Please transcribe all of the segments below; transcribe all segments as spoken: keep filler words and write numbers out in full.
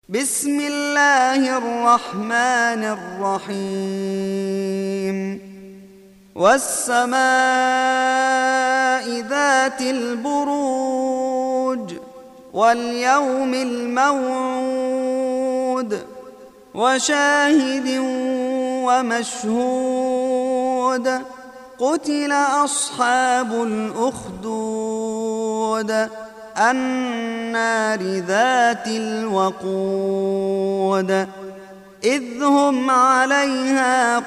بسم الله الرحمن الرحيم والسماء ذات البروج واليوم الموعود وشاهد ومشهود قتل أصحاب الأخدود النار ذات الوقود إذ هم عليها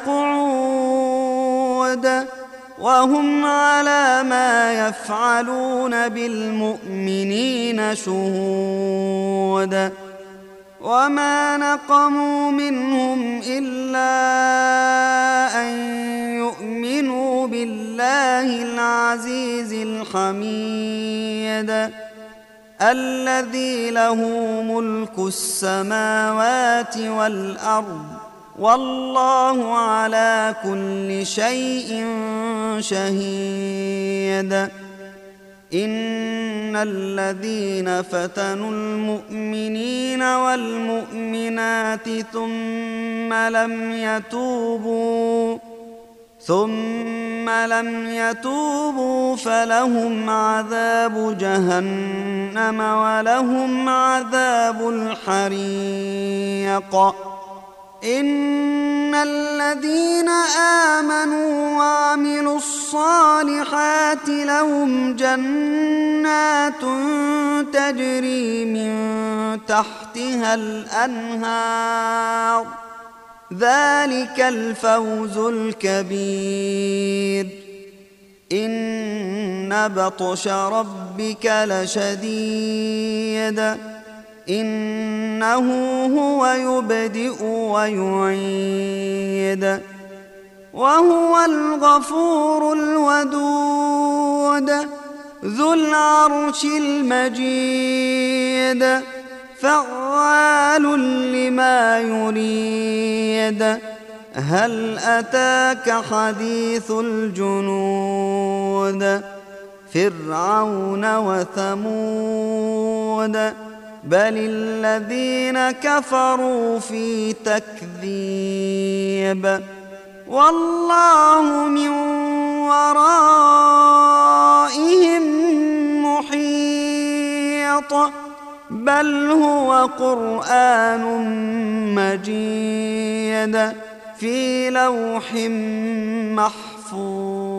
قعود وهم على ما يفعلون بالمؤمنين شهود وما نقموا منهم إلا أن يؤمنوا بالله العزيز الحميد الذي له ملك السماوات والأرض والله على كل شيء شهيد إن الذين فتنوا المؤمنين والمؤمنات ثم لم يتوبوا ثم لم يتوبوا فلهم عذاب جهنم ولهم عذاب الحريق إن الذين آمنوا وعملوا الصالحات لهم جنات تجري من تحتها الأنهار ذلك الفوز الكبير إن بطش ربك لشديد إنه هو يبدئ ويعيد وهو الغفور الودود ذو العرش المجيد فعال لما يريد هل أتاك حديث الجنود فرعون وثمود بل الذين كفروا في تكذيب والله من ورائهم محيط بل هو قرآن مجيد في لوح محفوظ.